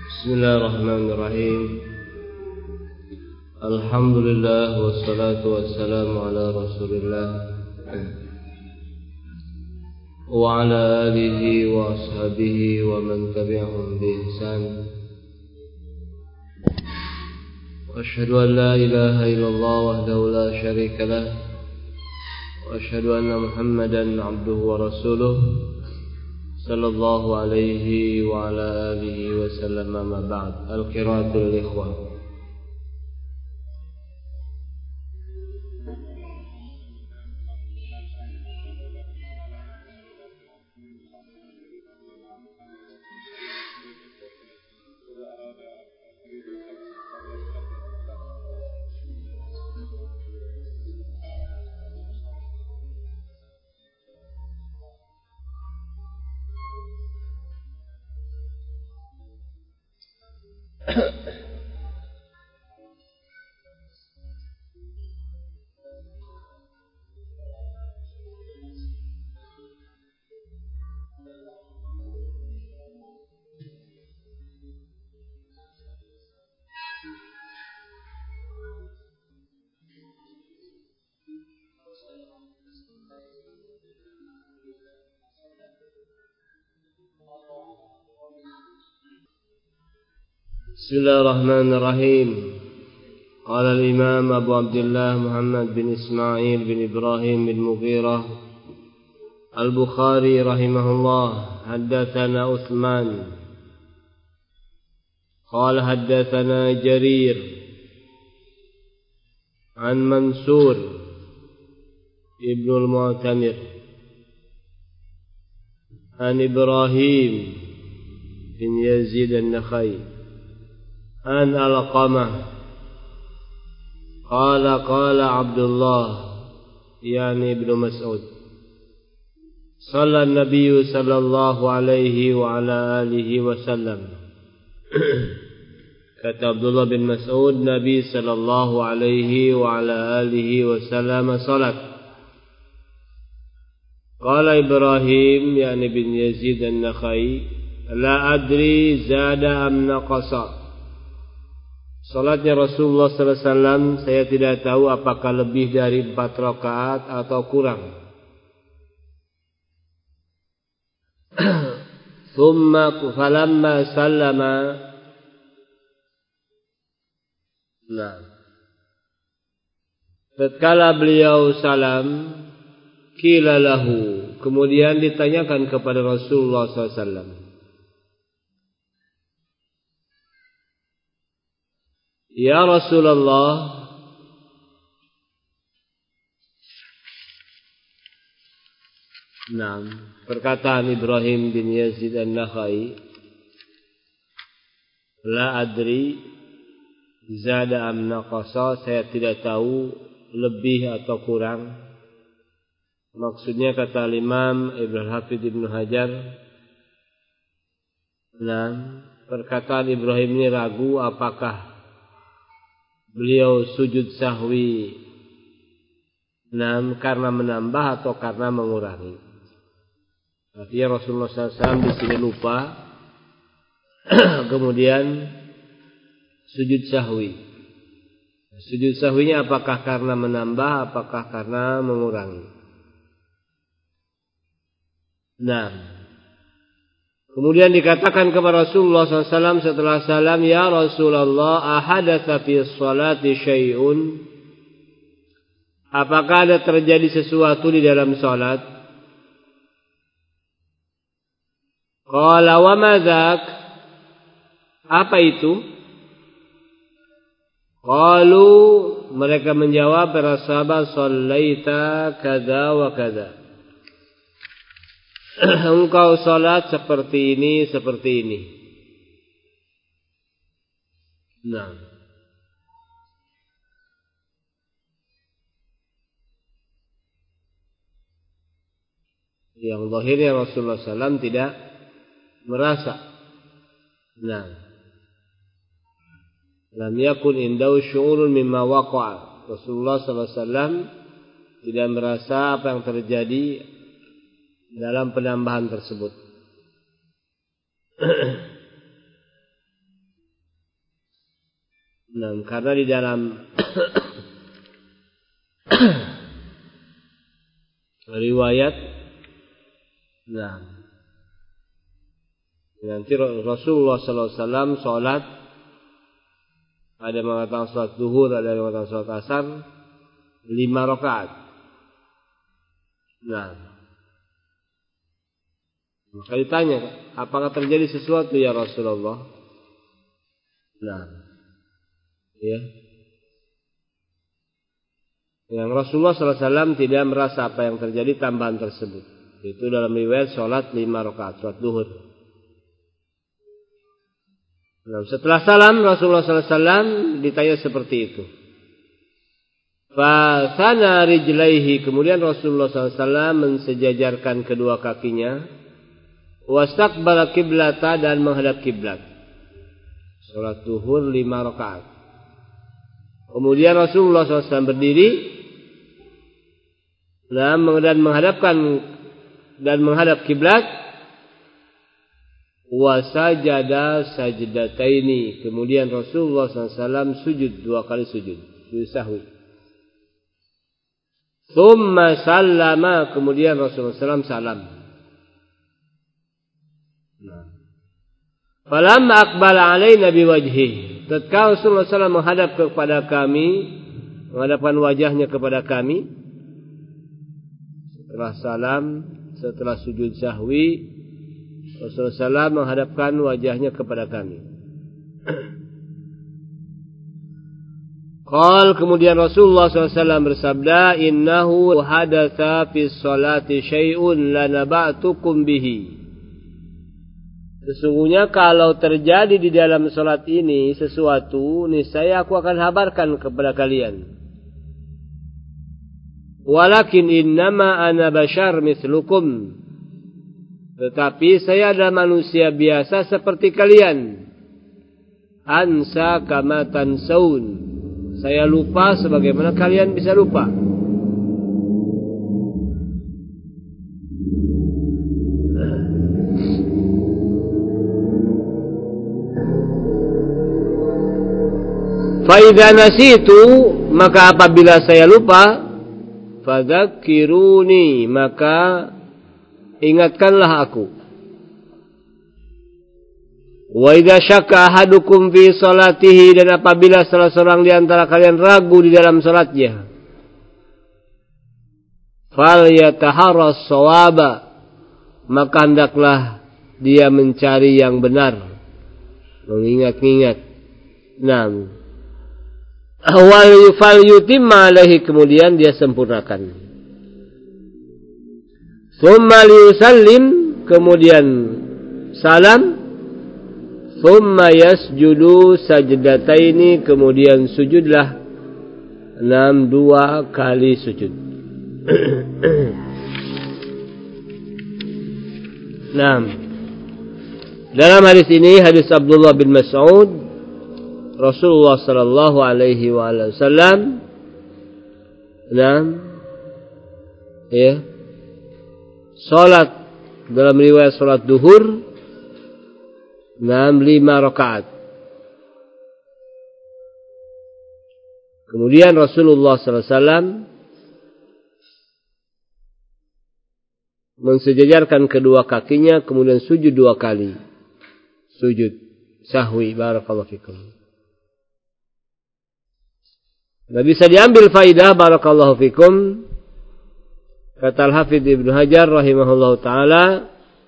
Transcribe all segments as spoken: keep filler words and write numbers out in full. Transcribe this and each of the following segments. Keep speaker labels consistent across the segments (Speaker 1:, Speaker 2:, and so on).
Speaker 1: Bismillahirrahmanirrahim. Alhamdulillah wassalatu wassalamu ala Rasulillah wa ala alihi wa ashabihi wa man tabi'ahum bi ihsan. Asyhadu an la ilaha illallah wahdahu la syarika lah wa asyhadu anna Muhammadan abduhu wa rasuluh sallallahu alaihi wa ala alihi wa sallam. Amma ba'd. Al-qiraatul ikhwah. Bismillahirrahmanirrahim. Qala al-Imam Abu Abdullah Muhammad bin Ismail bin Ibrahim bin Mughirah Al-Bukhari rahimahullah, haddatsana Utsman qala haddatsana Jarir an Mansur ibn al-Mu'tamir an Ibrahim bin Yazid an-Nakhai an Alqamah qala qala Abdullah yani ibn Mas'ud shalla an-nabiy sallallahu alaihi wa ala alihi wa sallam. Kata Abdullah bin Mas'ud, Nabi sallallahu alaihi wa ala alihi wa sallam salat. Qala Ibrahim yani bin Yazid an-Nakhai, la adri zada am naqasa. Salatnya Rasulullah sallallahu alaihi wasallam saya tidak tahu apakah lebih dari empat rakaat atau kurang. Thumma falamma sallama, nah, tatkala beliau salam, qila lahu, kemudian ditanyakan kepada Rasulullah sallallahu alaihi wasallam, ya Rasulullah, nah, perkataan Ibrahim bin Yazid an-Nakhai, la adri zada am naqasa, saya tidak tahu lebih atau kurang. Maksudnya kata Imam Ibn Hafidh Ibn Hajar, nah, perkataan Ibrahim ini ragu apakah beliau sujud sahwi nam karena menambah atau karena mengurangi. Artinya Rasulullah sallallahu alaihi wasallam di sini lupa, kemudian sujud sahwi. Sujud sahwinya apakah karena menambah, apakah karena mengurangi? Nah, kemudian dikatakan kepada Rasulullah sallallahu alaihi wasallam setelah salam, ya Rasulullah, ahadatsa fi sholati syai'un, apakah ada terjadi sesuatu di dalam salat? Qala wa ma dzak, apa itu? Qalu, mereka menjawab, para sahabat, shallaita kadza wa kadza, engkau salat seperti ini, seperti ini. Nah, yang zahirnya Rasulullah sallallahu alaihi wasallam tidak merasa. Nah, lam yakun indahu syu'urun mimma waqa'a. Rasulullah sallallahu alaihi wasallam tidak merasa apa yang terjadi dalam penambahan tersebut. Nah, karena di dalam riwayat, nah, nanti Rasulullah sallallahu alaihi wasallam sholat, ada yang mengatakan sholat zuhur, ada yang mengatakan sholat asar, lima rakaat. Nah, maka ditanya, apakah terjadi sesuatu ya Rasulullah? Nah, ya, yang Rasulullah sallallahu alaihi wasallam tidak merasa apa yang terjadi tambahan tersebut. Itu dalam riwayat sholat lima rakaat, sholat zuhur. Nah, setelah salam Rasulullah sallallahu alaihi wasallam ditanya seperti itu. Fa sana rijlaihi, kemudian Rasulullah sallallahu alaihi wasallam mensejajarkan kedua kakinya, wastaqbala kiblata, dan menghadap kiblat. Salat zuhur lima rakaat. Kemudian Rasulullah sallallahu alaihi wasallam berdiri dan menghadapkan dan menghadap kiblat. Wa sajada sajdataini, kemudian Rasulullah sallallahu alaihi wasallam sujud dua kali sujud, sujud sahwi. Tsumma sallama, kemudian Rasulullah sallallahu alaihi wasallam salam. Nah, falamma aqbala alaina biwajhihi, tatkala Rasulullah sallallahu alaihi wasallam menghadap kepada kami, menghadapkan wajahnya kepada kami, setelah salam, setelah sujud sahwi, Rasulullah sallallahu alaihi wasallam menghadapkan wajahnya kepada kami. Qal, kemudian Rasulullah sallallahu alaihi wasallam bersabda, innahu hadatsa fi sholati syai'un lanaba'tukum bihi. Sesungguhnya kalau terjadi di dalam salat ini sesuatu, niscaya aku akan habarkan kepada kalian. Walakin innama ana bashar mislukum, tetapi saya adalah manusia biasa seperti kalian. Ansa kama tansaun, saya lupa sebagaimana kalian bisa lupa. Fa idza nasitu, maka apabila saya lupa, fadzakiruni, maka ingatkanlah aku. Wa idza syakka ahadukum fi salatihi, dan apabila salah seorang di antara kalian ragu di dalam salatnya, fal yataharras shawaba, maka hendaklah dia mencari yang benar, mengingat-ingat. Naam. Awal fal yutimma alaihi, kemudian dia sempurnakan. Tsumma liyusallim, kemudian salam. Tsumma yasjudu sajdataini, kemudian sujudlah enam dua kali sujud. Naam. Dalam hadis ini, hadis Abdullah bin Mas'ud, Rasulullah sallallahu alaihi wasallam, naam, ya, salat dalam riwayat salat duhur, naam, lima rakaat. Kemudian Rasulullah sallallahu alaihi wasallam mensejajarkan kedua kakinya, kemudian sujud dua kali, sujud sahwi. Barakallahu fikum. Nah, bisa diambil faidah, barakallahu fikum, kata Al-Hafidz Ibnu Hajar rahimahullahu taala,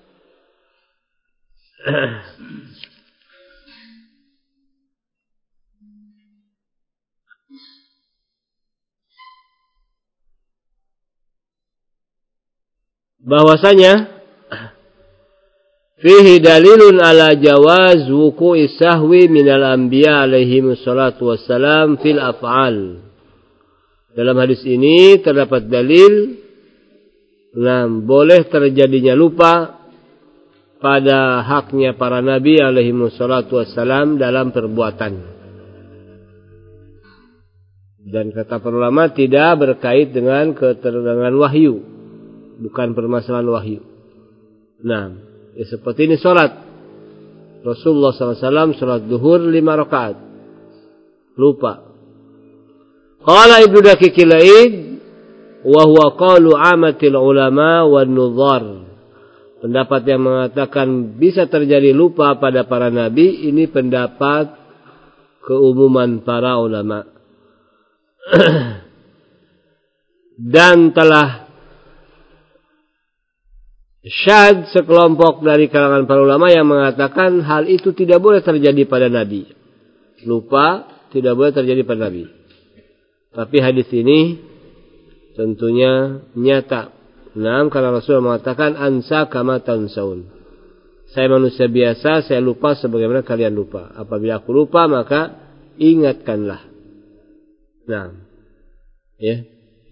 Speaker 1: bahwasanya fihi dalilun ala jawaz wuqu'i sahwi minal anbiya alaihi wassalatu wassalam fil af'al. Dalam hadis ini terdapat dalil, nah, boleh terjadinya lupa pada haknya para nabi alaihi wassalatu wassalam dalam perbuatan. Dan kata para ulama, tidak berkait dengan keterangan wahyu, bukan permasalahan wahyu. Nah, ya, seperti ini sholat Rasulullah sallallahu alaihi wasallam, sholat duhur lima rakaat, lupa. Qala Ibnu Daqiqil Aid wa huwa qalu amatil ulama wan nuzar. Pendapat yang mengatakan bisa terjadi lupa pada para nabi, ini pendapat keumuman para ulama. Dan telah syad sekelompok dari kalangan para ulama yang mengatakan hal itu tidak boleh terjadi pada nabi. Lupa tidak boleh terjadi pada nabi. Tapi hadis ini tentunya nyata. Nah, karena Rasulullah mengatakan ansa kama tansaun. Saya manusia biasa, saya lupa sebagaimana kalian lupa. Apabila aku lupa, maka ingatkanlah. Nah, ya.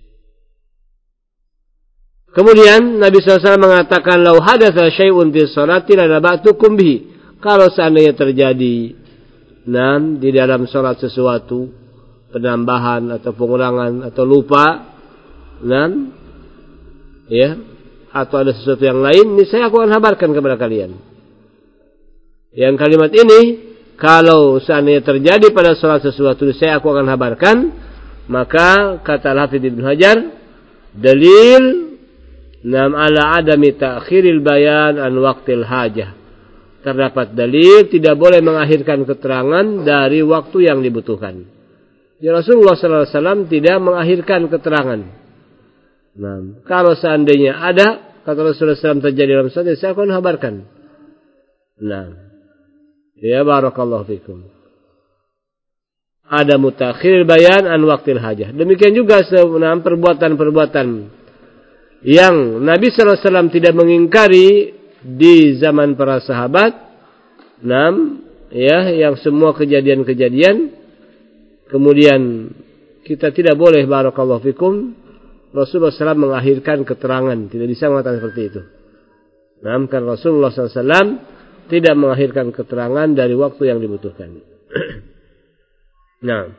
Speaker 1: Kemudian Nabi shallallahu alaihi wasallam mengatakan, "Lau hadatsa syai'un fi sholati la naba'tukum bihi." Kalau seandainya terjadi nah, di dalam salat sesuatu penambahan atau pengurangan atau lupa, dan ya, atau ada sesuatu yang lain, ini saya akan kabarkan kepada kalian. Yang kalimat ini, kalau seandainya terjadi pada salat sesuatu, saya aku akan kabarkan, maka kata Al-Hafidz Ibnu Hajar, dalil nam ala adami ta'khiril bayan an waqtil hajah. Terdapat dalil tidak boleh mengakhirkan keterangan dari waktu yang dibutuhkan. Ya, Rasulullah sallallahu alaihi wasallam tidak mengakhirkan keterangan. Nah, kalau seandainya ada kata Rasulullah sallallahu alaihi wasallam terjadi dalam salat, saya akan kabarkan. Nah, ya barakallahu fikum. Ada mutakhiril bayan an waqtil hajah. Demikian juga sebenarnya perbuatan-perbuatan yang Nabi sallallahu alaihi wasallam tidak mengingkari di zaman para sahabat. Nah, ya, yang semua kejadian-kejadian kemudian kita tidak boleh barakallahu fikum Rasulullah sallallahu alaihi wasallam mengakhirkan keterangan, tidak bisa mengatakan seperti itu. Nah, karena Rasulullah sallallahu alaihi wasallam tidak mengakhirkan keterangan dari waktu yang dibutuhkan. Nah,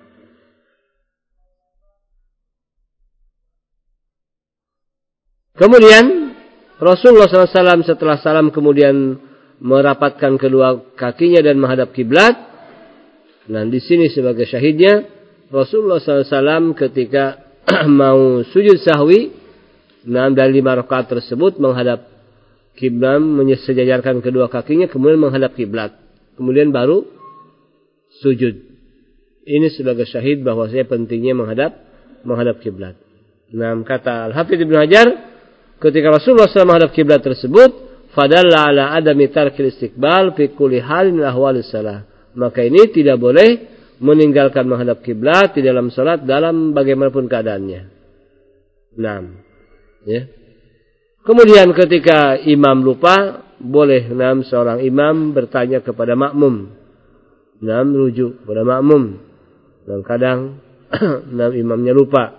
Speaker 1: kemudian Rasulullah sallallahu alaihi wasallam setelah salam kemudian merapatkan kedua kakinya dan menghadap kiblat. Nah, di sini sebagai syahidnya Rasulullah sallallahu alaihi wasallam ketika mau sujud sahwi, nah, dari lima rakaat tersebut menghadap kiblat, menyejajarkan kedua kakinya, kemudian menghadap kiblat, kemudian baru sujud. Ini sebagai syahid bahwasanya pentingnya menghadap menghadap kiblat. Nah, kata Al-Hafidz Ibnu Hajar, ketika Rasulullah sallallahu alaihi wasallam menghadap kiblat tersebut, fadalla ala adami tarkil istiqbal fi kulli halin min ahwalis salah. Maka ini tidak boleh meninggalkan menghadap kiblat di dalam salat dalam bagaimanapun keadaannya. Nah, ya. Kemudian ketika imam lupa, boleh enam seorang imam bertanya kepada makmum. Enam rujuk kepada makmum. Dan kadang enam imamnya lupa.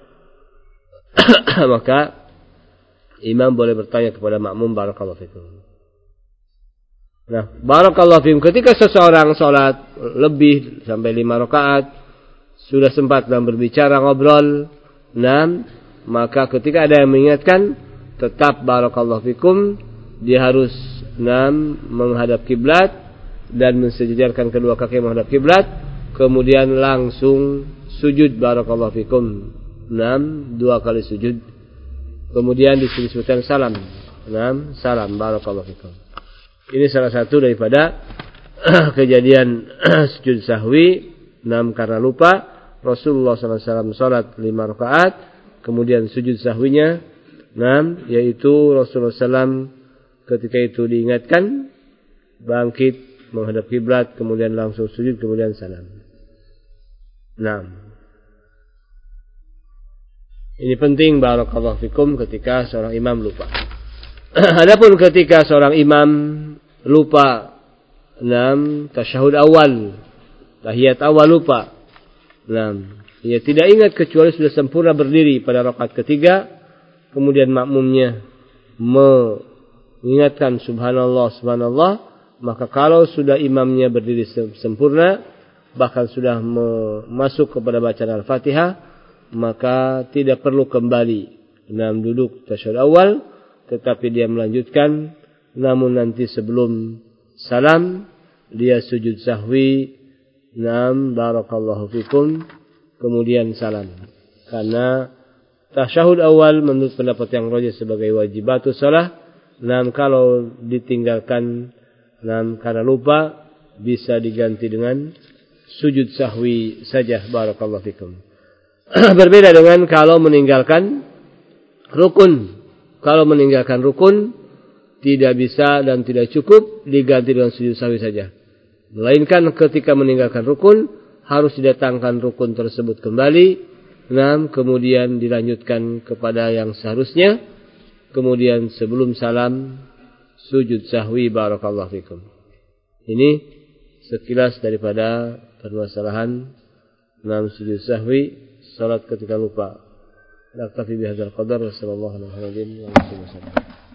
Speaker 1: Maka imam boleh bertanya kepada makmum, barakallahu fikum. Nah, barakallahu fikum, ketika seseorang salat lebih sampai lima rakaat, sudah sempat dalam berbicara ngobrol, nah, maka ketika ada yang mengingatkan, tetap barakallahu fikum, dia harus nah, menghadap kiblat dan mensejajarkan kedua kaki menghadap kiblat, kemudian langsung sujud barakallahu fikum. Nah, dua kali sujud. Kemudian disebutkan salam. Nah, salam barakallahu fikum. Ini salah satu daripada kejadian sujud sahwi, nah, karena lupa. Rasulullah sallallahu alaihi wasallam salat lima rakaat, kemudian sujud sahwinya, nah, yaitu Rasulullah sallallahu alaihi wasallam ketika itu diingatkan, bangkit menghadap kiblat, kemudian langsung sujud, kemudian salam. Nah, ini penting barakallahu fikum ketika seorang imam lupa. Adapun ketika seorang imam lupa enam tasyahud awal, tahiyat awal lupa, enam, ia tidak ingat kecuali sudah sempurna berdiri pada rakaat ketiga, kemudian makmumnya mengingatkan subhanallah subhanallah, maka kalau sudah imamnya berdiri sempurna, bahkan sudah masuk kepada bacaan Al-Fatihah, maka tidak perlu kembali enam duduk tasyahud awal, tetapi dia melanjutkan. Namun nanti sebelum salam dia sujud sahwi Naam, barakallahu fikum. Kemudian salam. Karena tasyahud awal menurut pendapat yang rajih sebagai wajibatus shalah. Naam, kalau ditinggalkan naam karena lupa bisa diganti dengan sujud sahwi saja. Barakallahu fikum. Berbeda dengan kalau meninggalkan rukun. Kalau meninggalkan rukun tidak bisa dan tidak cukup diganti dengan sujud sahwi saja. Melainkan ketika meninggalkan rukun harus didatangkan rukun tersebut kembali. Nah, kemudian dilanjutkan kepada yang seharusnya. Kemudian sebelum salam sujud sahwi. Barakallahu fikum. Ini sekilas daripada permasalahan enam sujud sahwi salat ketika lupa. Naktafi bihadzal qadar wa sallallahu alaihi wa sallam.